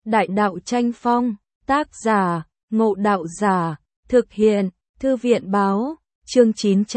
Đại đạo tranh phong, tác giả, Ngộ Đạo Giả, thực hiện, Thư viện báo, chương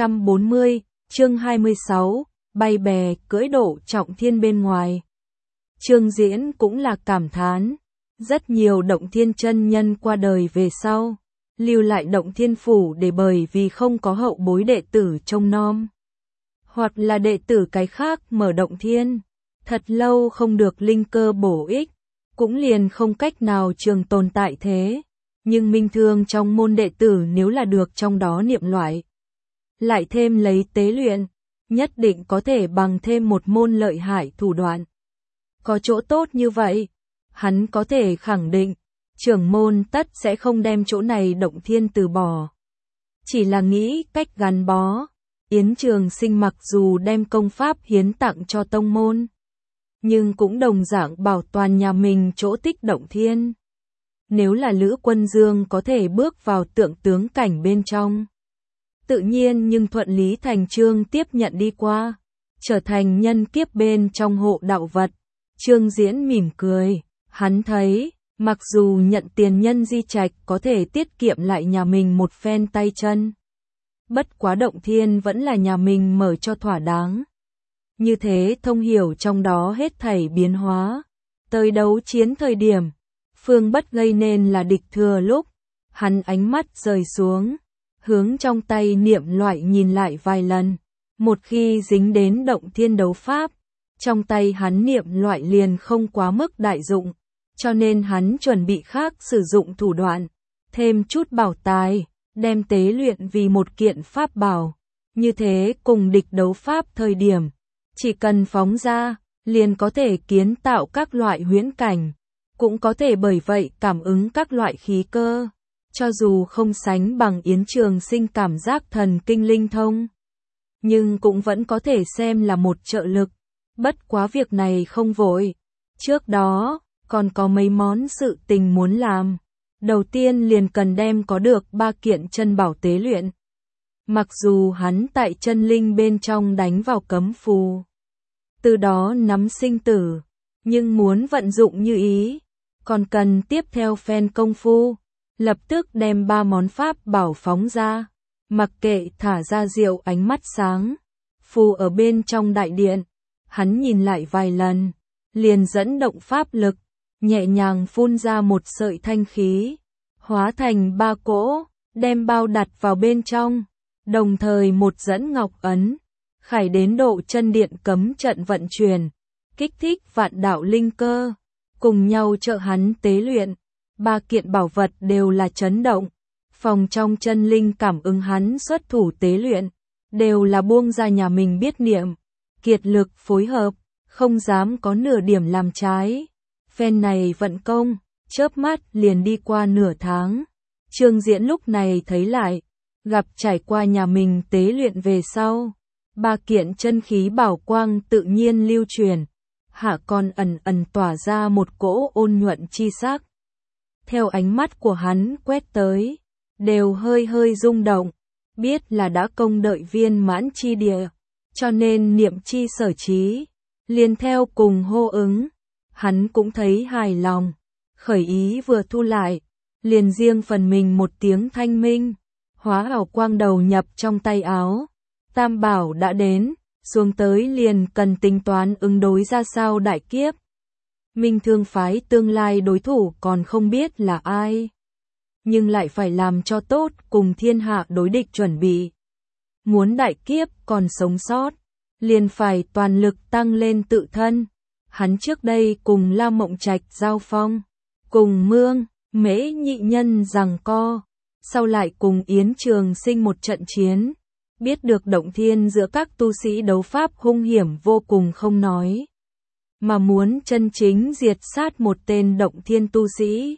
940, chương 26, bay bè cưỡi Đỗ Trọng Thiên bên ngoài. Chương diễn cũng là cảm thán, rất nhiều Động Thiên chân nhân qua đời về sau, lưu lại Động Thiên phủ để bởi vì không có hậu bối đệ tử trông nom. Hoặc là đệ tử cái khác mở Động Thiên, thật lâu không được linh cơ bổ ích, cũng liền không cách nào trường tồn tại thế. Nhưng minh thương trong môn đệ tử nếu là được trong đó niệm loại, lại thêm lấy tế luyện, nhất định có thể bằng thêm một môn lợi hại thủ đoạn. Có chỗ tốt như vậy, hắn có thể khẳng định, trưởng môn tất sẽ không đem chỗ này Động Thiên từ bỏ. Chỉ là nghĩ cách gắn bó, Yến Trường Sinh mặc dù đem công pháp hiến tặng cho tông môn, nhưng cũng đồng dạng bảo toàn nhà mình chỗ tích Động Thiên. Nếu là Lữ Quân Dương có thể bước vào tượng tướng cảnh bên trong, tự nhiên nhưng thuận lý thành chương tiếp nhận đi qua, trở thành nhân kiếp bên trong hộ đạo vật. Trương Diễn mỉm cười, hắn thấy, mặc dù nhận tiền nhân di trạch có thể tiết kiệm lại nhà mình một phen tay chân, bất quá Động Thiên vẫn là nhà mình mở cho thỏa đáng. Như thế thông hiểu trong đó hết thảy biến hóa, tới đấu chiến thời điểm, phương bất gây nên là địch thừa lúc, hắn ánh mắt rời xuống, hướng trong tay niệm loại nhìn lại vài lần, một khi dính đến Động Thiên đấu pháp, trong tay hắn niệm loại liền không quá mức đại dụng, cho nên hắn chuẩn bị khác sử dụng thủ đoạn, thêm chút bảo tài, đem tế luyện vì một kiện pháp bảo, như thế cùng địch đấu pháp thời điểm, chỉ cần phóng ra, liền có thể kiến tạo các loại huyễn cảnh, cũng có thể bởi vậy cảm ứng các loại khí cơ, cho dù không sánh bằng Yến Trường Sinh cảm giác thần kinh linh thông, nhưng cũng vẫn có thể xem là một trợ lực. Bất quá việc này không vội, trước đó còn có mấy món sự tình muốn làm. Đầu tiên liền cần đem có được 3 kiện chân bảo tế luyện. Mặc dù hắn tại chân linh bên trong đánh vào cấm phù, từ đó nắm sinh tử, nhưng muốn vận dụng như ý, còn cần tiếp theo phen công phu, lập tức đem 3 món pháp bảo phóng ra, mặc kệ thả ra diệu ánh mắt sáng, phù ở bên trong đại điện, hắn nhìn lại vài lần, liền dẫn động pháp lực, nhẹ nhàng phun ra một sợi thanh khí, hóa thành 3 cỗ, đem bao đặt vào bên trong, đồng thời một dẫn ngọc ấn, khải đến độ chân điện cấm trận vận chuyển, kích thích vạn đạo linh cơ, cùng nhau trợ hắn tế luyện. 3 kiện bảo vật đều là chấn động, phòng trong chân linh cảm ứng hắn xuất thủ tế luyện, đều là buông ra nhà mình biết niệm, kiệt lực phối hợp, không dám có nửa điểm làm trái. Phen này vận công, chớp mắt liền đi qua nửa tháng. Trương Diễn lúc này thấy lại, gặp trải qua nhà mình tế luyện về sau, 3 kiện chân khí bảo quang tự nhiên lưu truyền, hạ còn ẩn ẩn tỏa ra một cỗ ôn nhuận chi sắc. Theo ánh mắt của hắn quét tới, đều hơi hơi rung động, biết là đã công đợi viên mãn chi địa, cho nên niệm chi sở trí, liền theo cùng hô ứng. Hắn cũng thấy hài lòng, khởi ý vừa thu lại, liền riêng phần mình một tiếng thanh minh, hóa hào quang đầu nhập trong tay áo. Tam bảo đã đến, xuống tới liền cần tính toán ứng đối ra sao đại kiếp. Minh Thương phái tương lai đối thủ còn không biết là ai, nhưng lại phải làm cho tốt cùng thiên hạ đối địch chuẩn bị. Muốn đại kiếp còn sống sót, liền phải toàn lực tăng lên tự thân. Hắn trước đây cùng La Mộng Trạch giao phong, cùng Mương, Mễ nhị nhân giằng co, sau lại cùng Yến Trường Sinh một trận chiến, biết được Động Thiên giữa các tu sĩ đấu pháp hung hiểm vô cùng không nói, mà muốn chân chính diệt sát một tên Động Thiên tu sĩ,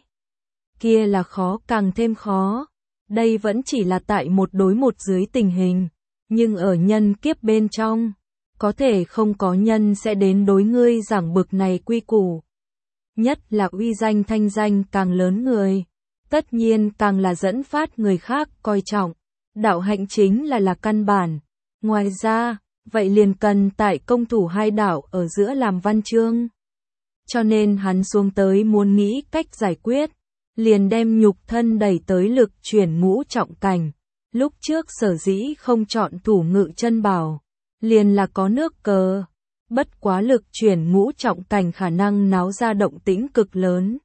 kia là khó càng thêm khó. Đây vẫn chỉ là tại một đối một dưới tình hình, nhưng ở nhân kiếp bên trong, có thể không có nhân sẽ đến đối ngươi giảng bực này quy củ. Nhất là uy danh thanh danh càng lớn người, tất nhiên càng là dẫn phát người khác coi trọng. Đạo hạnh chính là căn bản. Ngoài ra, vậy liền cần tại công thủ hai đạo ở giữa làm văn chương. cho nên hắn xuống tới muốn nghĩ cách giải quyết, liền đem nhục thân đẩy tới lực chuyển ngũ trọng cảnh. Lúc trước sở dĩ không chọn thủ ngự chân bảo, liền là có nước cờ, bất quá lực chuyển ngũ trọng cảnh khả năng náo ra động tĩnh cực lớn.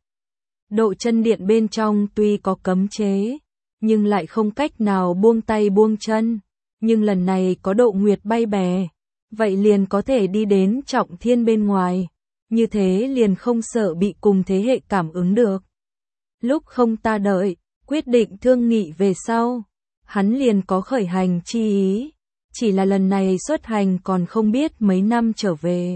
Độ chân điện bên trong tuy có cấm chế, nhưng lại không cách nào buông tay buông chân, nhưng lần này có độ nguyệt bay bè, vậy liền có thể đi đến trọng thiên bên ngoài, như thế liền không sợ bị cùng thế hệ cảm ứng được. Lúc không ta đợi, quyết định thương nghị về sau, hắn liền có khởi hành chi ý, chỉ là lần này xuất hành còn không biết mấy năm trở về.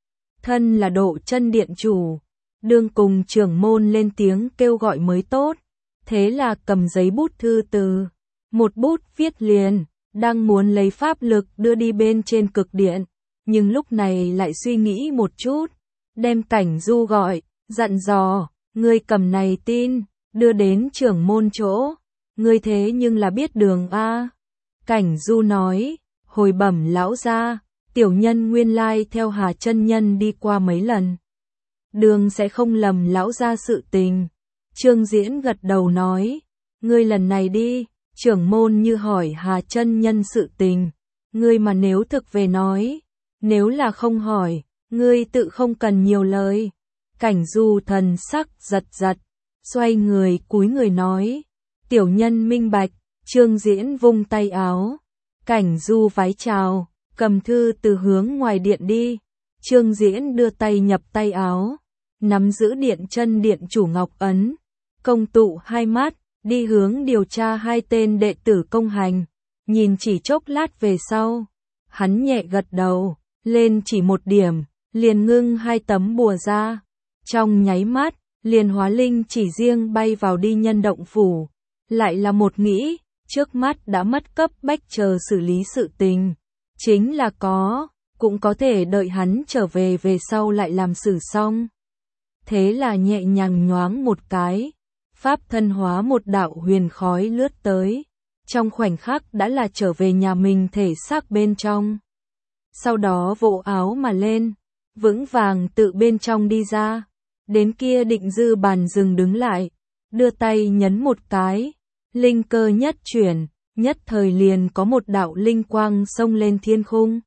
Thân là độ chân điện chủ, đương cùng trưởng môn lên tiếng kêu gọi mới tốt, thế là cầm giấy bút thư từ, một bút viết liền, đang muốn lấy pháp lực đưa đi bên trên cực điện, nhưng lúc này lại suy nghĩ một chút, đem Cảnh Du gọi, dặn dò, ngươi cầm này tin, đưa đến trưởng môn chỗ, ngươi thế nhưng là biết đường a. Cảnh Du nói, hồi bẩm lão gia, tiểu nhân nguyên lai theo Hà chân nhân đi qua mấy lần, đường sẽ không lầm lão gia sự tình. Trương Diễn gật đầu nói, ngươi lần này đi, trưởng môn như hỏi Hà chân nhân sự tình, ngươi mà nếu thực về nói, nếu là không hỏi, ngươi tự không cần nhiều lời. Cảnh Du thần sắc giật giật, xoay người cúi người nói, tiểu nhân minh bạch. Trương Diễn vung tay áo, Cảnh Du vái chào, cầm thư từ hướng ngoài điện đi. Trương Diễn đưa tay nhập tay áo, nắm giữ điện chân điện chủ ngọc ấn, công tụ hai mắt, đi hướng điều tra hai tên đệ tử công hành. Nhìn chỉ chốc lát về sau, hắn nhẹ gật đầu, lên chỉ một điểm, liền ngưng hai tấm bùa ra. Trong nháy mắt, liền hóa linh chỉ riêng bay vào đi nhân động phủ. Lại là một nghĩ, trước mắt đã mất cấp bách chờ xử lý sự tình. Chính là cũng có thể đợi hắn trở về sau lại làm xử xong. Thế là nhẹ nhàng nhoáng một cái, pháp thân hóa một đạo huyền khói lướt tới. Trong khoảnh khắc đã là trở về nhà mình thể xác bên trong. Sau đó vỗ áo mà lên, vững vàng tự bên trong đi ra. Đến kia định dư bàn dừng đứng lại, đưa tay nhấn một cái, linh cơ nhất chuyển, nhất thời liền có một đạo linh quang xông lên thiên khung.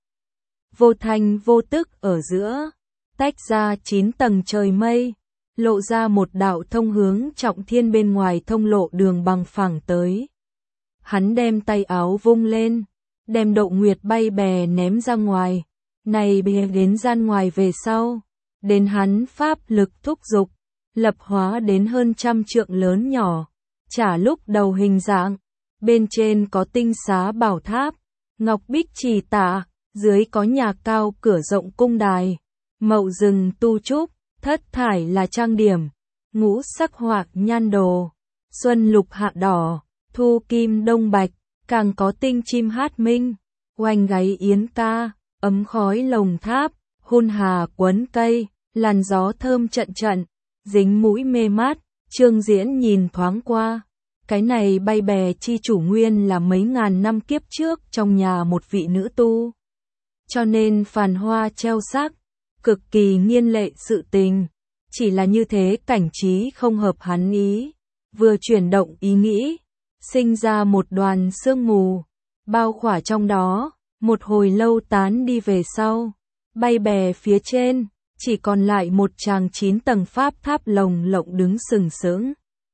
Vô thanh vô tức ở giữa, tách ra 9 tầng trời mây, lộ ra một đạo thông hướng trọng thiên bên ngoài thông lộ đường bằng phẳng tới. Hắn đem tay áo vung lên, đem Độ Nguyệt bay bè ném ra ngoài, này bè đến gian ngoài về sau. Đến hắn pháp lực thúc dục, lập hóa đến hơn 100 trượng lớn nhỏ, trả lúc đầu hình dạng, bên trên có tinh xá bảo tháp, ngọc bích trì tả, dưới có nhà cao cửa rộng cung đài, mậu rừng tu trúc, thất thải là trang điểm, ngũ sắc hoạt nhan đồ, xuân lục hạ đỏ, thu kim đông bạch, càng có tinh chim hát minh, oanh gáy yến ca, ấm khói lồng tháp, hôn hà quấn cây, làn gió thơm trận trận, dính mũi mê mát. Trương Diễn nhìn thoáng qua, cái này bay bè chi chủ nguyên là mấy ngàn năm kiếp trước trong nhà một vị nữ tu. Cho nên phàn hoa treo sắc, cực kỳ nghiên lệ sự tình, chỉ là như thế cảnh trí không hợp hắn ý, vừa chuyển động ý nghĩ, sinh ra một đoàn sương mù, bao khỏa trong đó, một hồi lâu tán đi về sau, bay bè phía trên, chỉ còn lại một tràng 9 tầng pháp tháp lồng lộng đứng sừng sững.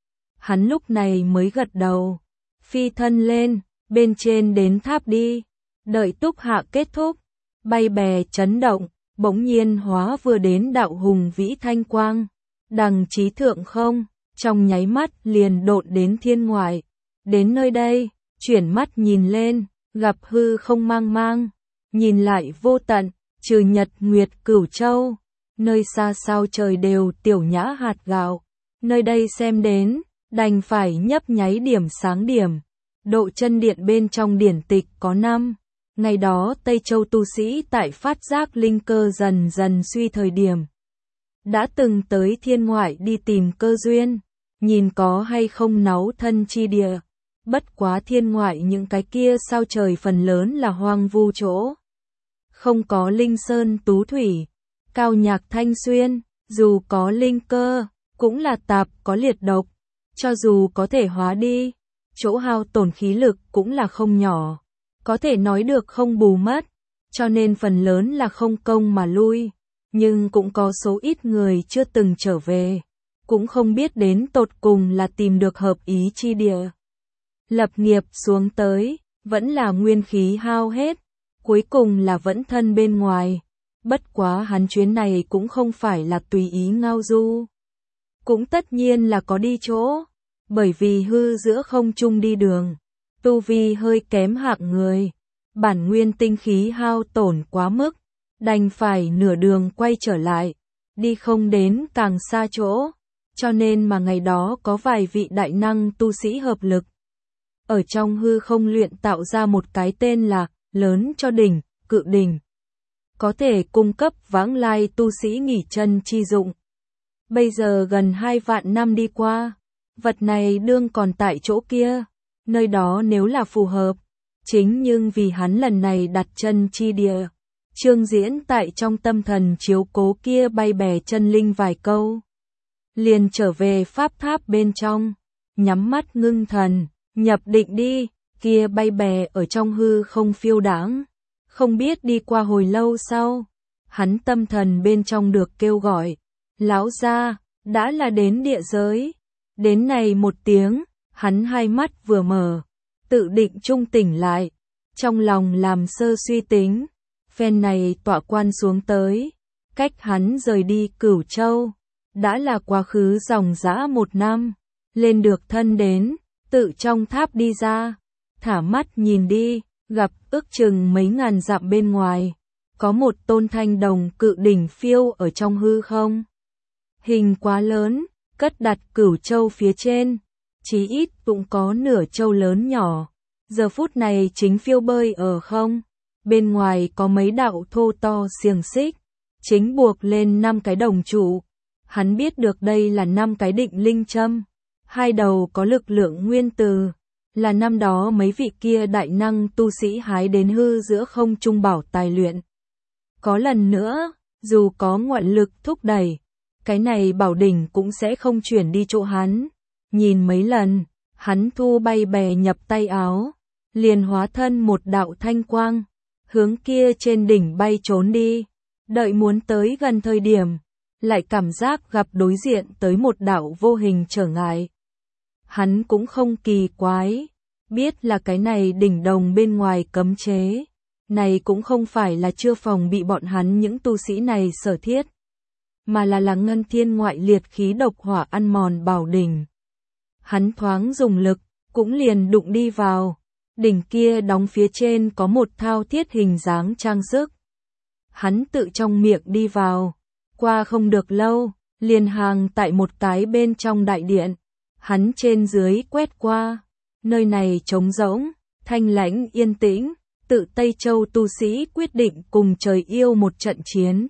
Hắn lúc này mới gật đầu, phi thân lên, bên trên đến tháp đi, đợi túc hạ kết thúc, bay bè chấn động, bỗng nhiên hóa vừa đến đạo hùng vĩ thanh quang, đằng chí thượng không, trong nháy mắt liền độn đến thiên ngoại. Đến nơi đây, chuyển mắt nhìn lên, gặp hư không mang mang, nhìn lại vô tận, trừ nhật nguyệt cửu châu, nơi xa sao trời đều tiểu nhã hạt gạo, nơi đây xem đến, đành phải nhấp nháy điểm sáng điểm. Độ chân điện bên trong điển tịch có 5, ngày đó Tây Châu tu sĩ tại phát giác linh cơ dần dần suy thời điểm, đã từng tới thiên ngoại đi tìm cơ duyên, nhìn có hay không náu thân chi địa. Bất quá thiên ngoại những cái kia sao trời phần lớn là hoang vu chỗ, không có linh sơn tú thủy, cao nhạc thanh xuyên, dù có linh cơ, cũng là tạp có liệt độc, cho dù có thể hóa đi, chỗ hao tổn khí lực cũng là không nhỏ, có thể nói được không bù mất, cho nên phần lớn là không công mà lui, nhưng cũng có số ít người chưa từng trở về, cũng không biết đến tột cùng là tìm được hợp ý chi địa. Lập nghiệp xuống tới, vẫn là nguyên khí hao hết, cuối cùng là vẫn thân bên ngoài. Bất quá hắn chuyến này cũng không phải là tùy ý ngao du. Cũng tất nhiên là có đi chỗ, bởi vì hư giữa không trung đi đường, tu vi hơi kém hạng người, bản nguyên tinh khí hao tổn quá mức, đành phải nửa đường quay trở lại, đi không đến càng xa chỗ, cho nên mà ngày đó có vài vị đại năng tu sĩ hợp lực. Ở trong hư không luyện tạo ra một cái tên là lớn cho đỉnh, cự đỉnh. Có thể cung cấp vãng lai tu sĩ nghỉ chân chi dụng. Bây giờ gần 2 vạn năm đi qua, vật này đương còn tại chỗ kia, nơi đó nếu là phù hợp, chính nhưng vì hắn lần này đặt chân chi địa. Trương Diễn tại trong tâm thần chiếu cố kia bay bè chân linh vài câu. Liền trở về pháp tháp bên trong, nhắm mắt ngưng thần, nhập định đi, kia bay bè ở trong hư không phiêu đãng. Không biết đi qua hồi lâu sau, hắn tâm thần bên trong được kêu gọi, lão gia, đã là đến địa giới. Đến này một tiếng, hắn hai mắt vừa mở, tự định trung tỉnh lại, trong lòng làm sơ suy tính, phen này tọa quan xuống tới, cách hắn rời đi Cửu Châu, đã là quá khứ dòng dã 1 năm, lên được thân đến, tự trong tháp đi ra, thả mắt nhìn đi, gặp ước chừng mấy ngàn dặm bên ngoài, có một tôn thanh đồng cự đỉnh phiêu ở trong hư không. Hình quá lớn, cất đặt Cửu Châu phía trên, chí ít cũng có nửa châu lớn nhỏ, giờ phút này chính phiêu bơi ở không, bên ngoài có mấy đạo thô to xiềng xích, chính buộc lên 5 cái đồng trụ, hắn biết được đây là 5 cái định linh châm, 2 đầu có lực lượng nguyên từ, là năm đó mấy vị kia đại năng tu sĩ hái đến hư giữa không trung bảo tài luyện. Có lần nữa, dù có ngoại lực thúc đẩy, cái này bảo đỉnh cũng sẽ không chuyển đi chỗ hắn. Nhìn mấy lần, hắn thu bay bè nhập tay áo, liền hóa thân một đạo thanh quang, hướng kia trên đỉnh bay trốn đi. Đợi muốn tới gần thời điểm, lại cảm giác gặp đối diện tới một đạo vô hình trở ngại. Hắn cũng không kỳ quái, biết là cái này đỉnh đồng bên ngoài cấm chế, này cũng không phải là chưa phòng bị bọn hắn những tu sĩ này sở thiết, mà là ngân thiên ngoại liệt khí độc hỏa ăn mòn bảo đỉnh. Hắn thoáng dùng lực, cũng liền đụng đi vào, đỉnh kia đóng phía trên có một thao thiết hình dáng trang sức. Hắn tự trong miệng đi vào, qua không được lâu, liền hàng tại một cái bên trong đại điện, hắn trên dưới quét qua, nơi này trống rỗng, thanh lãnh yên tĩnh, tự Tây Châu tu sĩ quyết định cùng trời yêu một trận chiến.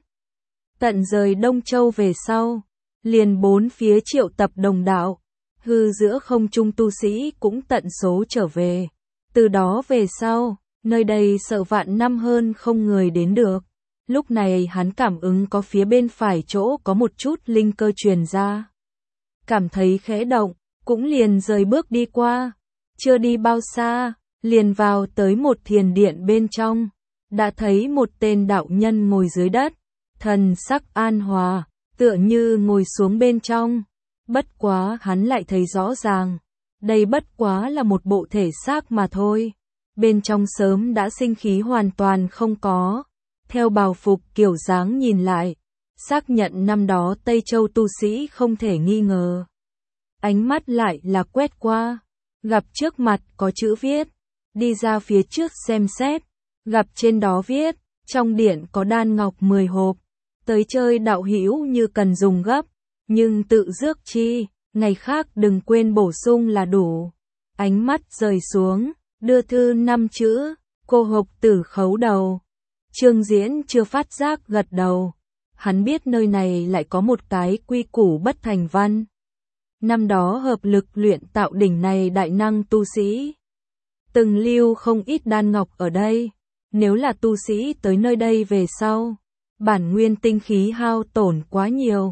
Tận rời Đông Châu về sau, liền 4 phía triệu tập đồng đạo, hư giữa không trung tu sĩ cũng tận số trở về. Từ đó về sau, nơi đây sợ vạn năm hơn không người đến được. Lúc này hắn cảm ứng có phía bên phải chỗ có một chút linh cơ truyền ra. Cảm thấy khẽ động, cũng liền rời bước đi qua. Chưa đi bao xa, liền vào tới một thiền điện bên trong. Đã thấy một tên đạo nhân ngồi dưới đất, thần sắc an hòa, tựa như ngồi xuống bên trong. Bất quá hắn lại thấy rõ ràng, đây bất quá là một bộ thể xác mà thôi. Bên trong sớm đã sinh khí hoàn toàn không có. Theo bào phục kiểu dáng nhìn lại, xác nhận năm đó Tây Châu tu sĩ không thể nghi ngờ. Ánh mắt lại là quét qua, gặp trước mặt có chữ viết, đi ra phía trước xem xét, gặp trên đó viết, trong điện có đan ngọc 10 hộp, tới chơi đạo hữu như cần dùng gấp, nhưng tự rước chi, ngày khác đừng quên bổ sung là đủ. Ánh mắt rời xuống, đưa thư 5 chữ, cô hộp tử khấu đầu. Trương Diễn chưa phát giác gật đầu, hắn biết nơi này lại có một cái quy củ bất thành văn. Năm đó hợp lực luyện tạo đỉnh này đại năng tu sĩ, từng lưu không ít đan ngọc ở đây, nếu là tu sĩ tới nơi đây về sau, bản nguyên tinh khí hao tổn quá nhiều,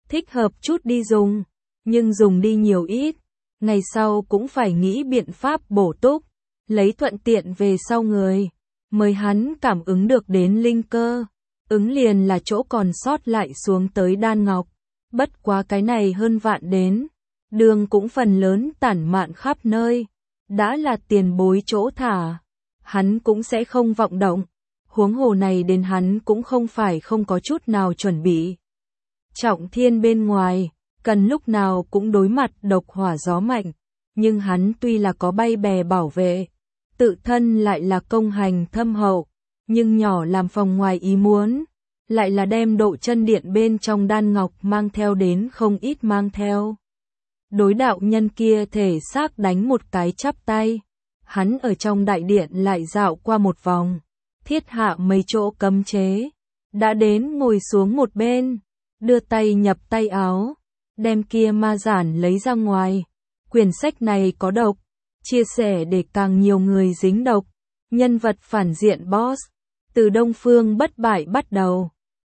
thích hợp chút đi dùng, nhưng dùng đi nhiều ít, ngày sau cũng phải nghĩ biện pháp bổ túc, lấy thuận tiện về sau người, mới hắn cảm ứng được đến linh cơ, ứng liền là chỗ còn sót lại xuống tới đan ngọc, bất quá cái này hơn vạn đến, đường cũng phần lớn tản mạn khắp nơi, đã là tiền bối chỗ thả, hắn cũng sẽ không vọng động, huống hồ này đến hắn cũng không phải không có chút nào chuẩn bị. Trọng thiên bên ngoài, cần lúc nào cũng đối mặt độc hỏa gió mạnh, nhưng hắn tuy là có bay bè bảo vệ, tự thân lại là công hành thâm hậu, nhưng nhỏ làm phòng ngoài ý muốn, lại là đem độ chân điện bên trong đan ngọc mang theo đến không ít mang theo. Đối đạo nhân kia thể xác đánh một cái chắp tay, hắn ở trong đại điện lại dạo qua một vòng, thiết hạ mấy chỗ cấm chế, đã đến ngồi xuống một bên, đưa tay nhập tay áo, đem kia ma giản lấy ra ngoài. Quyển sách này có độc, chia sẻ để càng nhiều người dính độc. Nhân vật phản diện boss, từ Đông Phương bất bại bắt đầu,